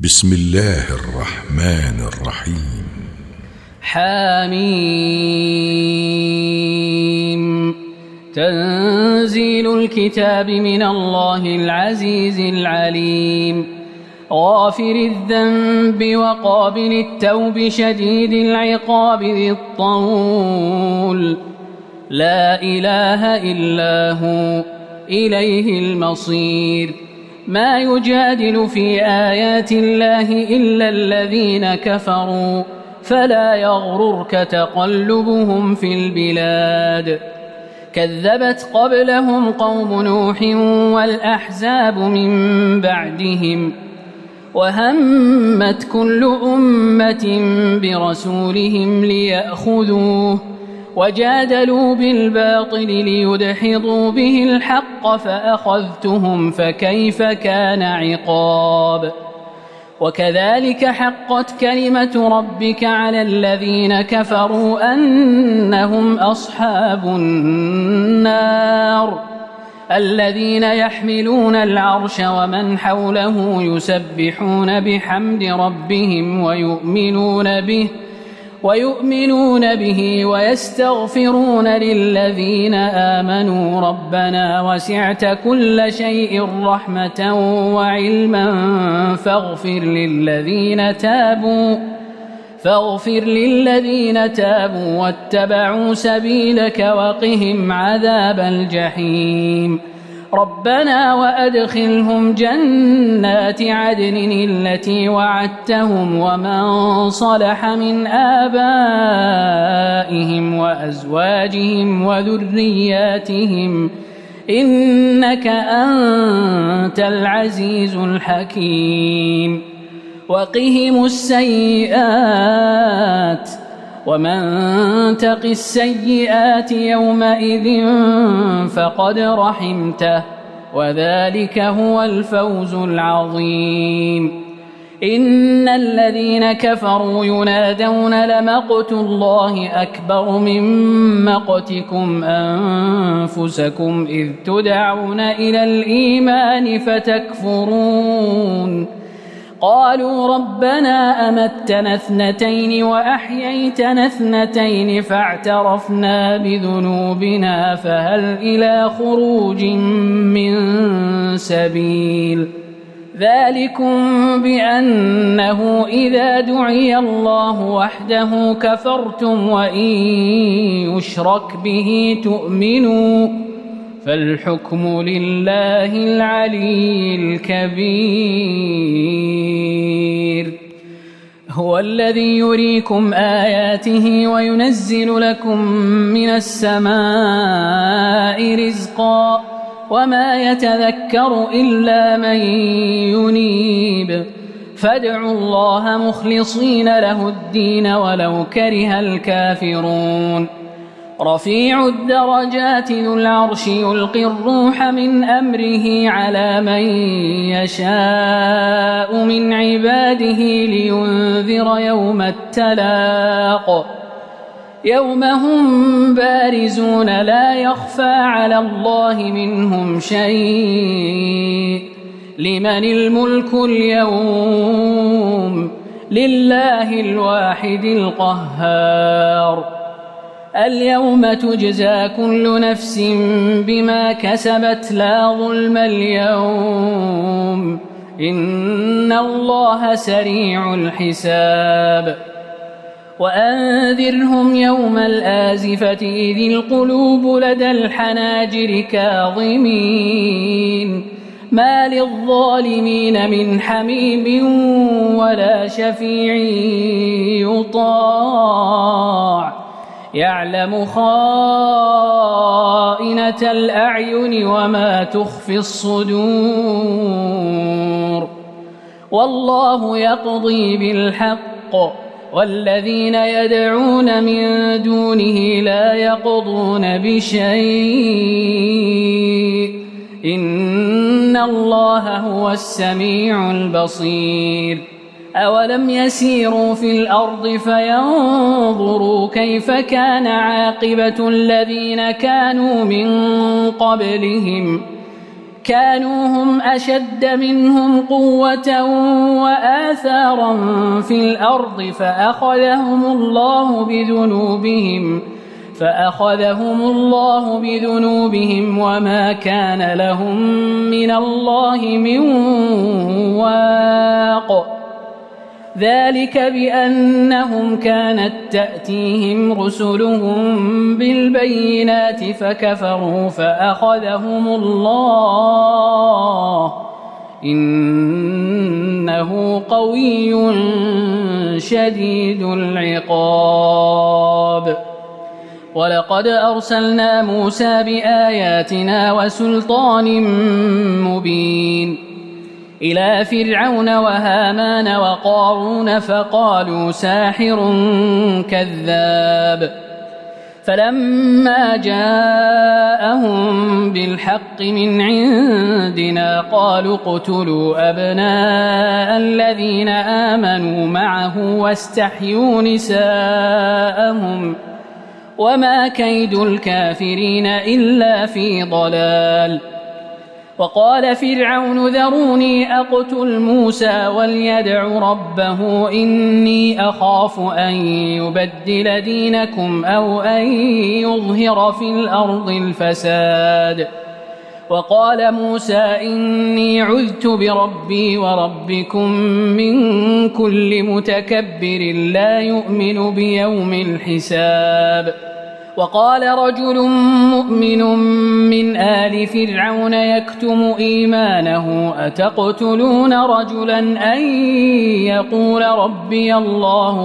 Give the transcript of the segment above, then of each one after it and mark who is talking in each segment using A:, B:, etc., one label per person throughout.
A: بسم الله الرحمن الرحيم.
B: حميم. تنزيل الكتاب من الله العزيز العليم. غافر الذنب وقابل التوب شديد العقاب ذي الطول، لا إله إلا هو إليه المصير. ما يجادل في آيات الله إلا الذين كفروا، فلا يغررك تقلبهم في البلاد. كذبت قبلهم قوم نوح والأحزاب من بعدهم، وهمت كل أمة برسولهم ليأخذوه، وجادلوا بالباطل ليدحضوا به الحق فأخذتهم فكيف كان عقاب. وكذلك حقت كلمة ربك على الذين كفروا أنهم أصحاب النار، الذين يحملون العرش ومن حوله يسبحون بحمد ربهم ويؤمنون به ويستغفرون للذين آمنوا ربنا وسعت كل شيء رحمة وعلما فاغفر للذين تابوا واتبعوا سبيلك وقهم عذاب الجحيم. ربنا وأدخلهم جنات عدن التي وعدتهم ومن صلح من آبائهم وأزواجهم وذرياتهم إنك أنت العزيز الحكيم. وقهم السيئات، ومن تق السيئات يومئذ فقد رحمته، وذلك هو الفوز العظيم. إن الذين كفروا ينادون لمقت الله أكبر من مقتكم أنفسكم إذ تدعون إلى الإيمان فتكفرون. قالوا ربنا أمتنا اثنتين وأحييتنا اثنتين فاعترفنا بذنوبنا فهل إلى خروج من سبيل. ذلكم بأنه إذا دعي الله وحده كفرتم وإن يشرك به تؤمنوا، فالحكم لله العلي الكبير. هو الذي يريكم آياته وينزل لكم من السماء رزقا، وما يتذكر إلا من ينيب. فادعوا الله مخلصين له الدين ولو كره الكافرون. رفيع الدرجات ذو العرش يلقي الروح من أمره على من يشاء من عباده لينذر يوم التلاق، يوم هم بارزون لا يخفى على الله منهم شيء. لمن الملك اليوم؟ لله الواحد القهار. اليوم تجزى كل نفس بما كسبت لا ظلم اليوم، إن الله سريع الحساب. وأنذرهم يوم الآزفة إذ القلوب لدى الحناجر كاظمين، ما للظالمين من حميم ولا شفيع يطاع، يعلم خائنة الأعين وما تخفي الصدور. والله يقضي بالحق، والذين يدعون من دونه لا يقضون بشيء، إن الله هو السميع البصير. أولم يسيروا في الأرض فينظروا كيف كان عاقبة الذين كانوا من قبلهم، كانوا هم أشد منهم قوة وآثارا في الأرض فأخذهم الله بذنوبهم وما كان لهم من الله من واق. ذلك بأنهم كانت تأتيهم رسلهم بالبينات فكفروا فأخذهم الله إنه قوي شديد العقاب. ولقد أرسلنا موسى بآياتنا وسلطان مبين إلى فرعون وهامان وقارون فقالوا ساحر كذاب. فلما جاءهم بالحق من عندنا قالوا اقتلوا أبناء الذين آمنوا معه واستحيوا نساءهم وما كيد الكافرين إلا في ضلال. وقال فرعون ذروني أقتل موسى وليدع ربه إني أخاف أن يبدل دينكم أو أن يظهر في الأرض الفساد. وقال موسى إني عذت بربي وربكم من كل متكبر لا يؤمن بيوم الحساب. وقال رجل مؤمن من آل فرعون يكتم إيمانه أتقتلون رجلا أن يقول ربي الله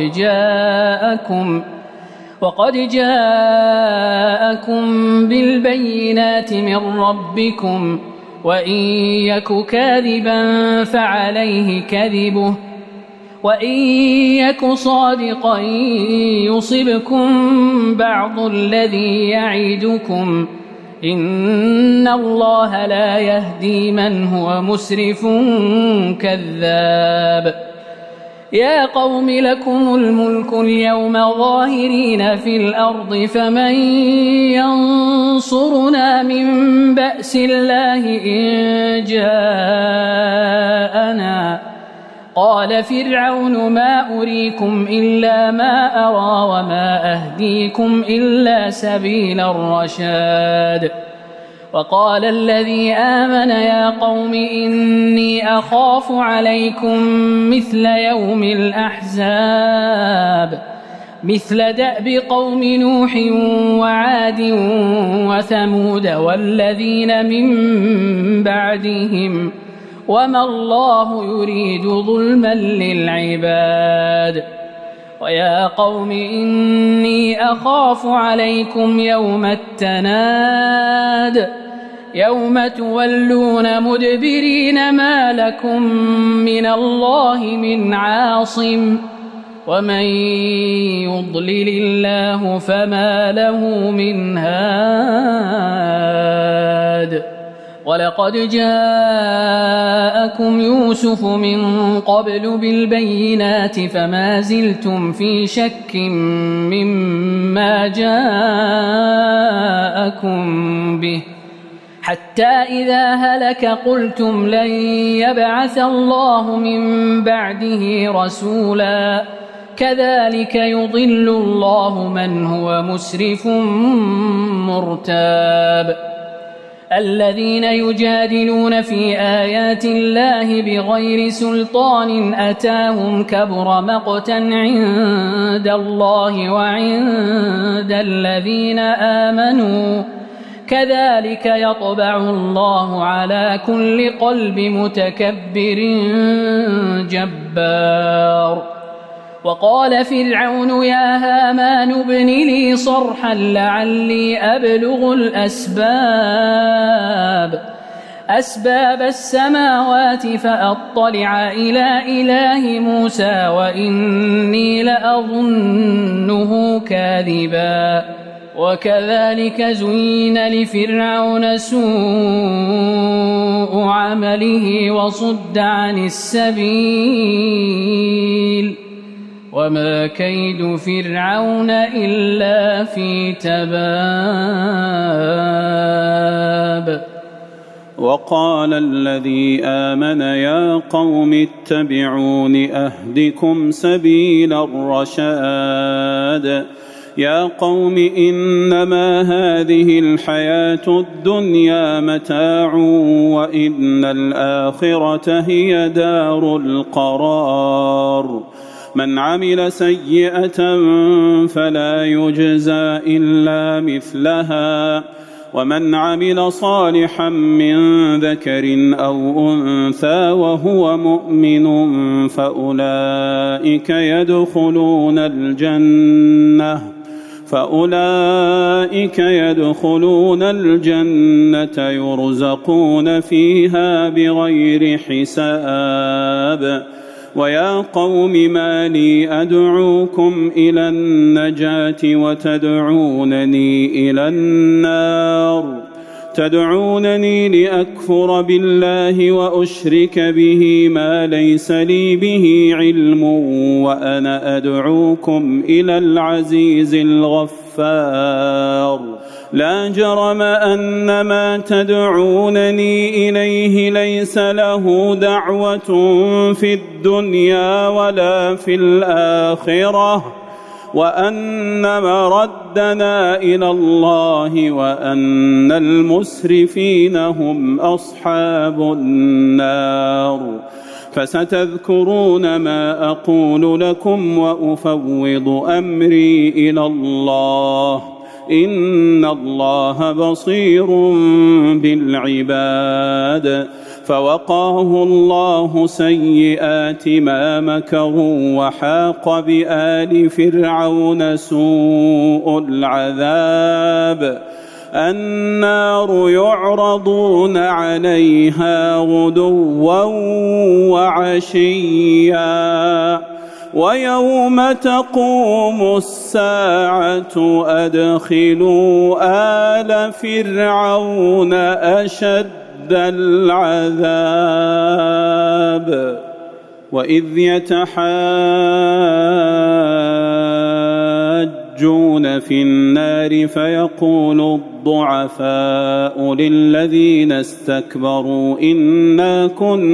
B: وقد جاءكم بالبينات من ربكم وإن يك كاذبا فعليه كذبه وإن يك صادقا يصبكم بعض الذي يعدكم إن الله لا يهدي من هو مسرف كذاب. يا قوم لكم الملك اليوم ظاهرين في الأرض فمن ينصرنا من بأس الله إن جاءنا. قال فرعون ما أريكم إلا ما أرى وما أهديكم إلا سبيل الرشاد. وقال الذي آمن يا قوم إني أخاف عليكم مثل يوم الأحزاب مثل دأب قوم نوح وعاد وثمود والذين من بعدهم وما الله يريد ظلما للعباد. ويا قوم إني أخاف عليكم يوم التناد يوم تولون مدبرين ما لكم من الله من عاصم ومن يضلل الله فما له من هاد. ولقد جاءكم يوسف من قبل بالبينات فما زلتم في شك مما جاءكم به حتى إذا هلك قلتم لن يبعث الله من بعده رسولا كذلك يضل الله من هو مسرف مرتاب. الذين يجادلون في آيات الله بغير سلطان أتاهم كبر مقتا عند الله وعند الذين آمنوا كذلك يطبع الله على كل قلب متكبر جبار. وقال فرعون يا هامان ابن لي صرحا لعلي أبلغ أسباب السماوات فأطلع إلى إله موسى وإني لأظنه كاذبا. وكذلك زين لفرعون سوء عمله وصد عن السبيل وما كيد فرعون إلا في تباب.
C: وقال الذي آمن يا قوم اتبعون أهدكم سبيل الرشاد يا قوم إنما هذه الحياة الدنيا متاع وإن الآخرة هي دار القرار من عمل سيئة فلا يجزى إلا مثلها ومن عمل صالحا من ذكر أو أنثى وهو مؤمن فأولئك يدخلون الجنة يرزقون فيها بغير حساب ويا قوم ما لي أدعوكم إلى النجاة وتدعونني إلى النار تدعونني لأكفر بالله وأشرك به ما ليس لي به علم وأنا أدعوكم إلى العزيز الغفار لا جرم أن ما تدعونني إليه ليس له دعوة في الدنيا ولا في الآخرة وأن مردنا إلى الله وأن المسرفين هم أصحاب النار فستذكرون ما أقول لكم وأفوض أمري إلى الله إن الله بصير بالعباد فوقاه الله سيئات ما مكروا وحاق بآل فرعون سوء العذاب النار يعرضون عليها غدوا وعشيا ويوم تقوم الساعة أدخلوا آل فرعون أشد العذاب وإذ يتحاجون في النار فيقول الضعفاء للذين استكبروا إنا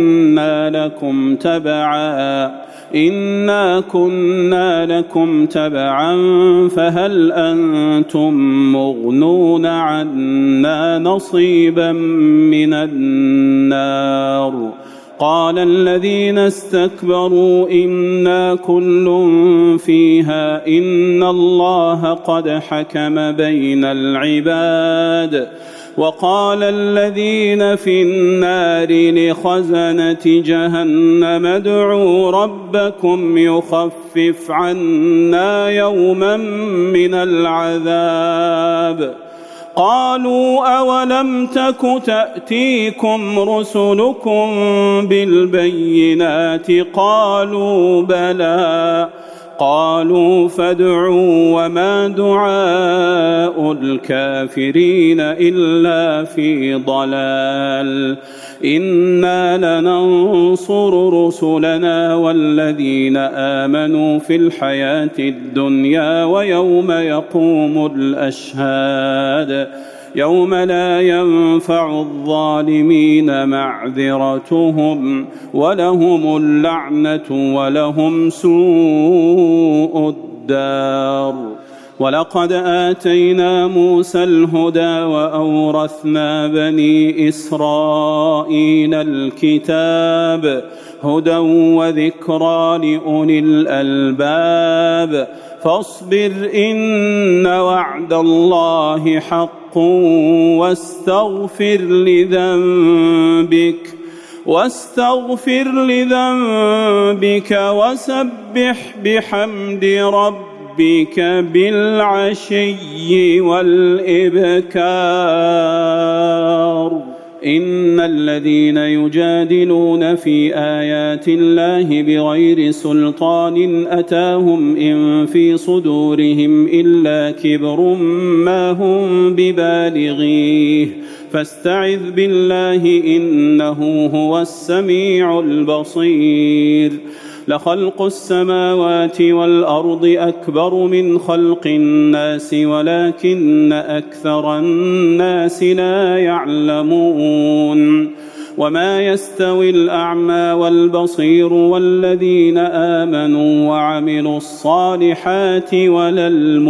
C: كنا لكم تبعا فهل أنتم مغنون عنا نصيبا من النار قال الذين استكبروا إنا كل فيها إن الله قد حكم بين العباد وقال الذين في النار لخزنة جهنم ادعوا ربكم يخفف عنا يوما من العذاب قالوا أولم تك تأتيكم رسلكم بالبينات قالوا بلى قالوا فادعوا وما دعاء الكافرين إلا في ضلال إنا لننصر رسلنا والذين آمنوا في الحياة الدنيا ويوم يقوم الأشهاد يوم لا ينفع الظالمين معذرتهم ولهم اللعنة ولهم سوء الدار ولقد آتينا موسى الهدى وأورثنا بني إسرائيل الكتاب هدى وذكرى لأولي الألباب فاصبر إن وعد الله حق واستغفر لذنبك وسبح بحمد ربك بالعشي والإبكار إن الذين يجادلون في آيات الله بغير سلطان أتاهم إن في صدورهم إلا كبر ما هم ببالغيه فاستعذ بالله إنه هو السميع البصير لخلق السماوات والأرض أكبر من خلق الناس ولكن أكثر الناس لا يعلمون وما يستوي الأعمى والبصير والذين آمنوا وعملوا الصالحات ولا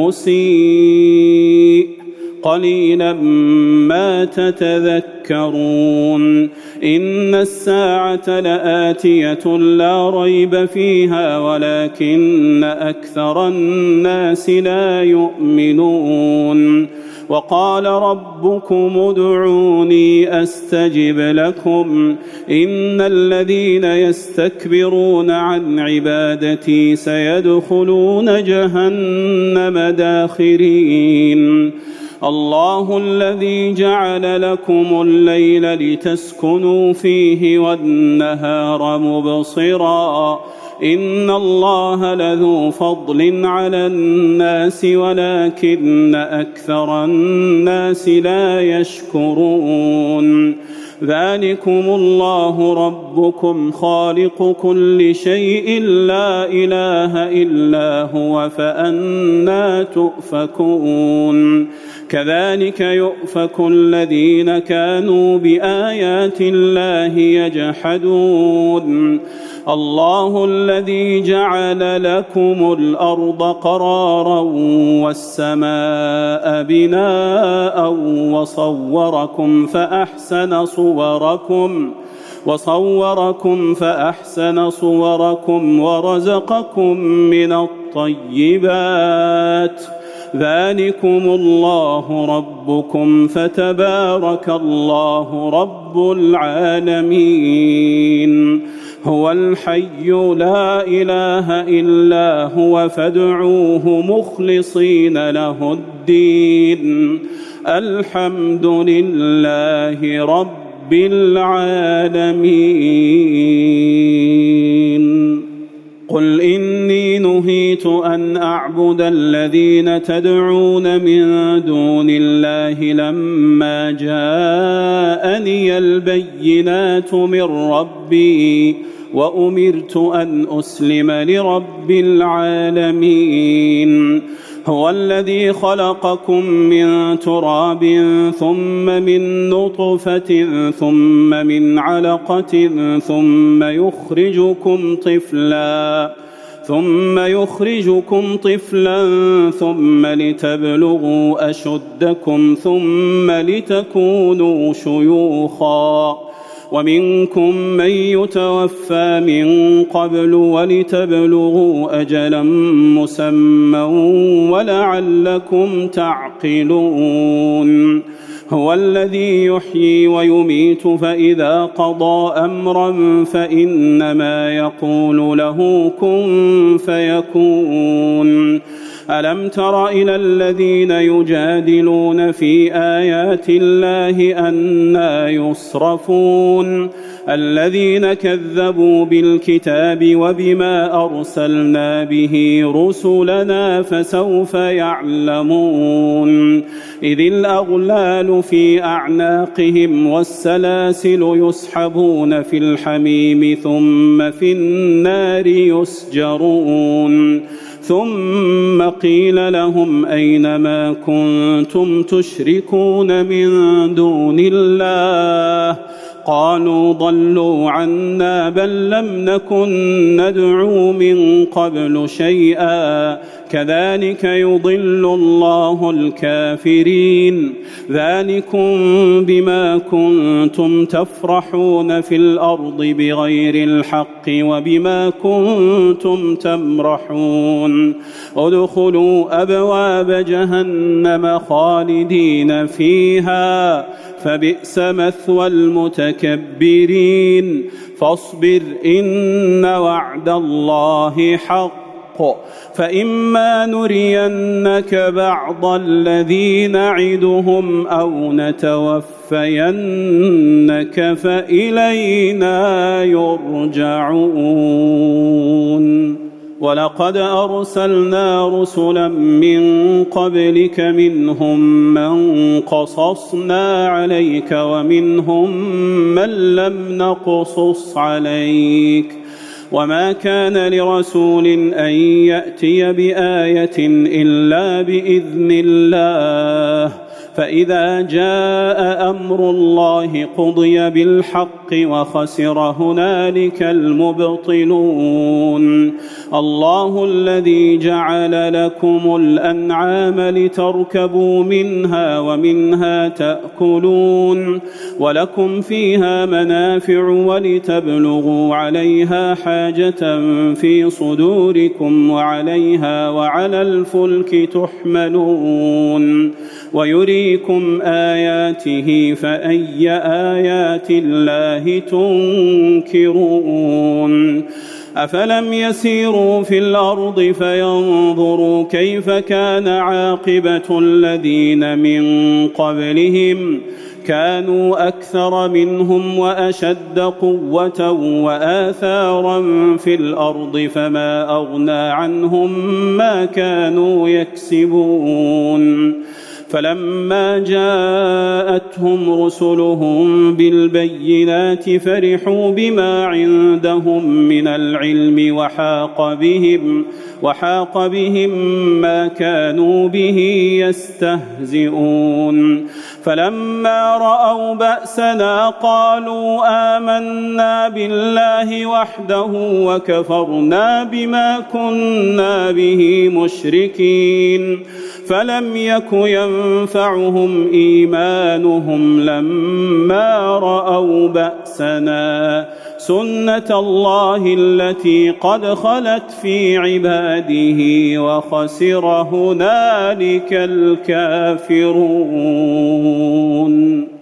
C: المسيء قليلا ما تتذكرون إن الساعة لآتية لا ريب فيها ولكن أكثر الناس لا يؤمنون وقال ربكم ادعوني أستجب لكم إن الذين يستكبرون عن عبادتي سيدخلون جهنم داخرين الله الذي جعل لكم الليل لتسكنوا فيه والنهار مبصرا إن الله لذو فضل على الناس ولكن أكثر الناس لا يشكرون ذلكم الله ربكم خالق كل شيء لا إله إلا هو فأنى تؤفكون كذلك يؤفك الذين كانوا بآيات الله يجحدون الله الذي جعل لكم الأرض قرارا والسماء بناء وصوركم فأحسن صوركم ورزقكم من الطيبات ذلكم الله ربكم فتبارك الله رب العالمين هو الحي لا إله إلا هو فادعوه مخلصين له الدين الحمد لله رب العالمين قل إني نهيت أن أعبد الذين تدعون من دون الله لما جاءني البينات من ربي وأمرت أن أسلم لرب العالمين هو الذي خلقكم من تراب ثم من نطفة ثم من علقة ثم يخرجكم طفلا ثم لتبلغوا أشدكم ثم لتكونوا شيوخا ومنكم من يتوفى من قبل ولتبلغوا أجلا مسمى ولعلكم تعقلون هو الذي يحيي ويميت فإذا قضى أمرا فإنما يقول له كن فيكون ألم تر إلى الذين يجادلون في آيات الله أنى يصرفون الذين كذبوا بالكتاب وبما أرسلنا به رسلنا فسوف يعلمون إذ الأغلال في أعناقهم والسلاسل يسحبون في الحميم ثم في النار يسجرون ثم قيل لهم أين ما كنتم تشركون من دون الله قالوا ضلوا عنا بل لم نكن ندعو من قبل شيئا كذلك يضل الله الكافرين ذلكم بما كنتم تفرحون في الأرض بغير الحق وبما كنتم تمرحون ادخلوا أبواب جهنم خالدين فيها فبئس مثوى المتكبرين فاصبر إن وعد الله حق فإما نرينك بعض الذي نعدهم أو نتوفينك فإلينا يرجعون ولقد أرسلنا رسلا من قبلك منهم من قصصنا عليك ومنهم من لم نقصص عليك وما كان لرسول أن يأتي بآية إلا بإذن الله فإذا جاء أمر الله قضي بالحق وخسر هنالك المبطلون الله الذي جعل لكم الأنعام لتركبوا منها ومنها تأكلون ولكم فيها منافع ولتبلغوا عليها حاجة في صدوركم وعليها وعلى الفلك تحملون ويريكم آياته فأي آيات الله تنكرون أفلم يسيروا في الأرض فينظروا كيف كان عاقبة الذين من قبلهم كانوا أكثر منهم وأشد قوة وآثارا في الأرض فما أغنى عنهم ما كانوا يكسبون فلما جاءتهم رسلهم بالبينات فرحوا بما عندهم من العلم وحاق بهم ما كانوا به يستهزئون فلما رأوا بأسنا قالوا آمنا بالله وحده وكفرنا بما كنا به مشركين فلم يك ينفعهم إيمانهم لما رأوا بأسنا سنة الله التي قد خلت في عباده وخسر هنالك الكافرون